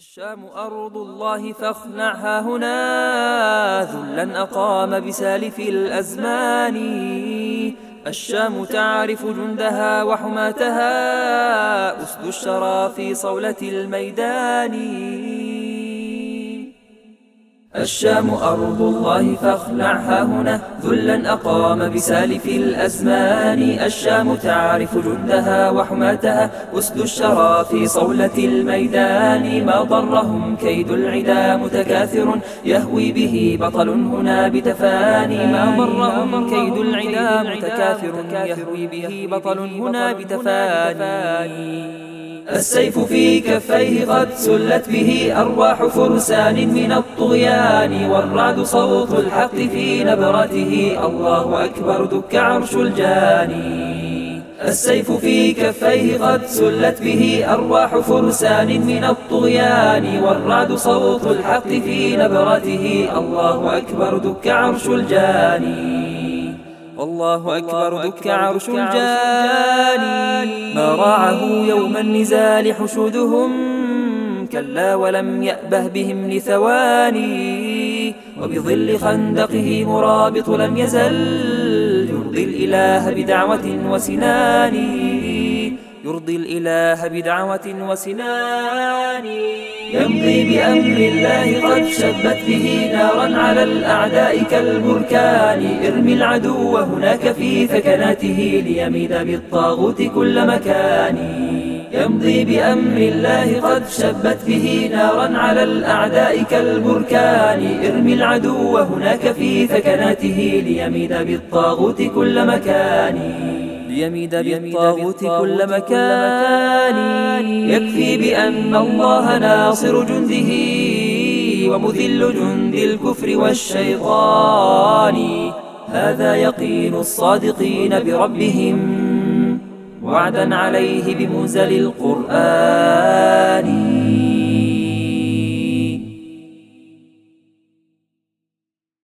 الشام أرض الله فاخنعها هنا، ذلا أقام بسالف الأزمان. الشام تعرف جندها وحماتها، أسد الشرى في صولة الميدان. الشام أرض الله فاخنعها هنا، ذلا أقام بسالف الأزمان. الشام تعرف جندها وحماتها، أسد الشرى في صولة الميدان. ما ضرهم كيد العدا متكاثر، يهوي به بطل هنا بتفاني. ما ضرهم كيد العدا متكاثر، يهوي به بطل هنا بتفاني. السيف في كفيه قد سلت به أرواح فرسان من الطغيان، والرعد صوت الحق في نبرته، الله أكبر دك عرش الجاني. السيف في كفيه قد سلت به أرواح فرسان من الطغيان، والرعد صوت الحق في نبرته، الله أكبر دك عرش الجاني. الله أكبر دك عرش الجاني. ما راعه يوم النزال حشودهم، كلا ولم يأبه بهم لثواني. وبظل خندقه مرابط لم يزل، يرضي الإله بدعوة وسنان. يرضي الإله بدعوة وسنان. يمضي بأمر الله قد شبت به نارا على الأعداء كالبركان. ارمي العدو هناك في ثكناته، ليميد بالطاغوت كل مكان. يمضي بأمر الله قد شبت به نارا على الأعداء كالبركان. ارمي العدو هناك في ثكناته، ليميد بالطاغوت كل مكان. ليميد بالطاغوت كل مكان. يكفي بأن الله ناصر جنده، ومذل جند الكفر والشيطان. هذا يقين الصادقين بربهم، وعدا عليه بمنزل القرآن.